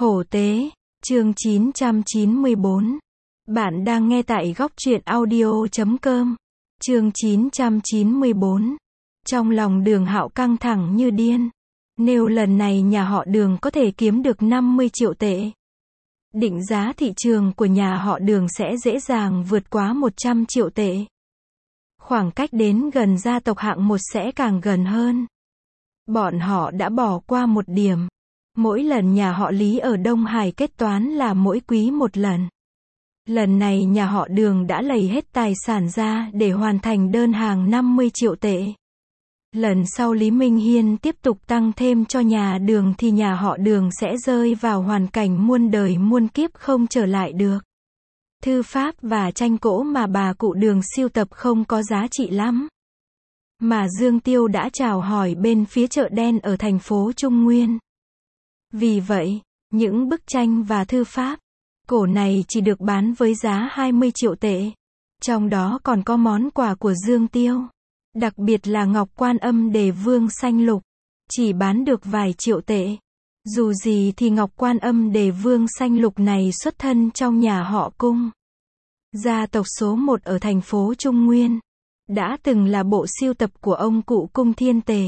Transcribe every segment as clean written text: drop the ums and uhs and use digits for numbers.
Hổ tế, chương 994. Bạn đang nghe tại góc truyện audio.com. Chương 994. Trong lòng Đường Hạo căng thẳng như điên. Nếu lần này nhà họ Đường có thể kiếm được 50 triệu tệ, định giá thị trường của nhà họ Đường sẽ dễ dàng vượt quá 100 triệu tệ. Khoảng cách đến gần gia tộc hạng 1 sẽ càng gần hơn. Bọn họ đã bỏ qua một điểm. Mỗi lần nhà họ Lý ở Đông Hải kết toán là mỗi quý một lần. Lần này nhà họ Đường đã lấy hết tài sản ra để hoàn thành đơn hàng 50 triệu tệ. Lần sau Lý Minh Hiên tiếp tục tăng thêm cho nhà Đường thì nhà họ Đường sẽ rơi vào hoàn cảnh muôn đời muôn kiếp không trở lại được. Thư pháp và tranh cỗ mà bà cụ Đường sưu tập không có giá trị lắm. Mà Dương Tiêu đã chào hỏi bên phía chợ đen ở thành phố Trung Nguyên. Vì vậy, những bức tranh và thư pháp cổ này chỉ được bán với giá 20 triệu tệ. Trong đó còn có món quà của Dương Tiêu. Đặc biệt là Ngọc Quan Âm Đề Vương xanh lục. Chỉ bán được vài triệu tệ. Dù gì thì Ngọc Quan Âm Đề Vương xanh lục này xuất thân trong nhà họ Cung. Gia tộc số 1 ở thành phố Trung Nguyên. Đã từng là bộ sưu tập của ông cụ Cung Thiên Tề.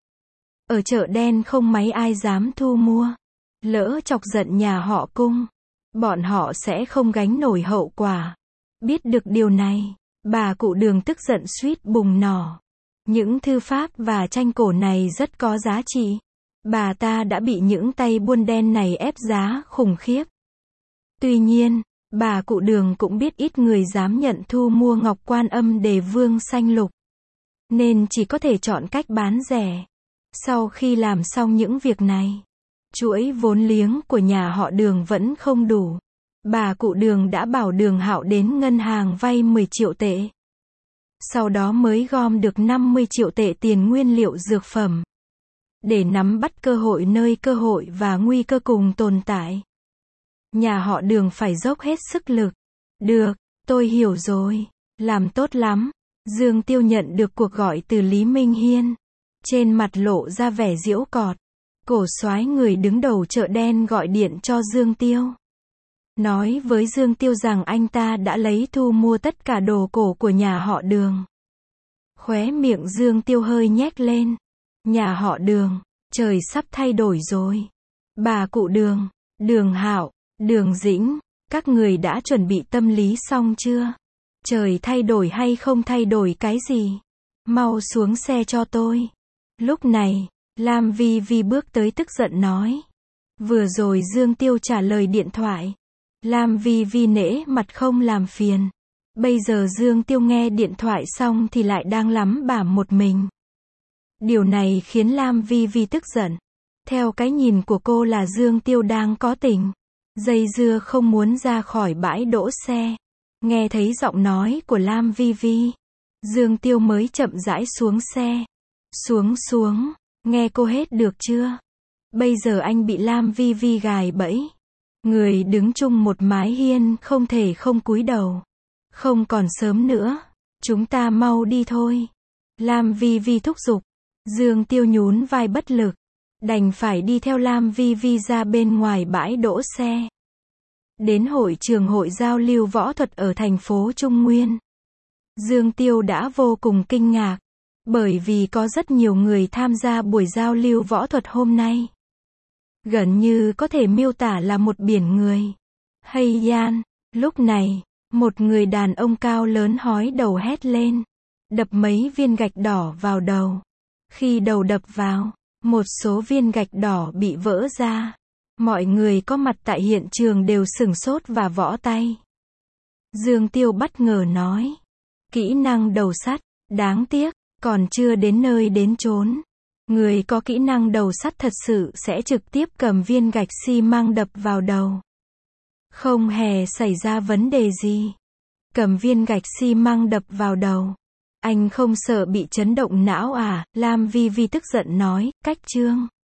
Ở chợ đen không mấy ai dám thu mua. Lỡ chọc giận nhà họ Cung, bọn họ sẽ không gánh nổi hậu quả. Biết được điều này, bà cụ Đường tức giận suýt bùng nổ. Những thư pháp và tranh cổ này rất có giá trị. Bà ta đã bị những tay buôn đen này ép giá khủng khiếp. Tuy nhiên, bà cụ Đường cũng biết ít người dám nhận thu mua Ngọc Quan Âm Đề Vương xanh lục. Nên chỉ có thể chọn cách bán rẻ. Sau khi làm xong những việc này, chuỗi vốn liếng của nhà họ Đường vẫn không đủ. Bà cụ Đường đã bảo Đường Hạo đến ngân hàng vay 10 triệu tệ. Sau đó mới gom được 50 triệu tệ tiền nguyên liệu dược phẩm. Để nắm bắt cơ hội nơi cơ hội và nguy cơ cùng tồn tại. Nhà họ Đường phải dốc hết sức lực. Được, tôi hiểu rồi. Làm tốt lắm. Dương Tiêu nhận được cuộc gọi từ Lý Minh Hiên. Trên mặt lộ ra vẻ giễu cợt. Cổ soái người đứng đầu chợ đen gọi điện cho Dương Tiêu. Nói với Dương Tiêu rằng anh ta đã lấy thu mua tất cả đồ cổ của nhà họ Đường. Khóe miệng Dương Tiêu hơi nhếch lên. Nhà họ Đường, trời sắp thay đổi rồi. Bà cụ Đường, Đường Hạo, Đường Dĩnh, các người đã chuẩn bị tâm lý xong chưa? Trời thay đổi hay không thay đổi cái gì? Mau xuống xe cho tôi. Lúc này, Lam Vi Vi bước tới tức giận nói. Vừa rồi Dương Tiêu trả lời điện thoại. Lam Vi Vi nể mặt không làm phiền. Bây giờ Dương Tiêu nghe điện thoại xong thì lại đang lắm bảm một mình. Điều này khiến Lam Vi Vi tức giận. Theo cái nhìn của cô là Dương Tiêu đang có tình. Dây dưa không muốn ra khỏi bãi đỗ xe. Nghe thấy giọng nói của Lam Vi Vi, Dương Tiêu mới chậm rãi xuống xe. Xuống, nghe cô hết được chưa? Bây giờ anh bị Lam Vi Vi gài bẫy. Người đứng chung một mái hiên không thể không cúi đầu. Không còn sớm nữa, chúng ta mau đi thôi. Lam Vi Vi thúc giục. Dương Tiêu nhún vai bất lực, đành phải đi theo Lam Vi Vi ra bên ngoài bãi đỗ xe. Đến hội trường hội giao lưu võ thuật ở thành phố Trung Nguyên. Dương Tiêu đã vô cùng kinh ngạc, bởi vì có rất nhiều người tham gia buổi giao lưu võ thuật hôm nay. Gần như có thể miêu tả là một biển người. Hey Yan, lúc này, một người đàn ông cao lớn hói đầu hét lên, đập mấy viên gạch đỏ vào đầu. Khi đầu đập vào, một số viên gạch đỏ bị vỡ ra. Mọi người có mặt tại hiện trường đều sửng sốt và võ tay. Dương Tiêu bất ngờ nói. Kỹ năng đầu sắt, đáng tiếc, còn chưa đến nơi đến chốn. Người có kỹ năng đầu sắt thật sự sẽ trực tiếp cầm viên gạch xi măng đập vào đầu. Không hề xảy ra vấn đề gì. Cầm viên gạch xi măng đập vào đầu. Anh không sợ bị chấn động não à? Lam Vi Vi tức giận nói, cách chương.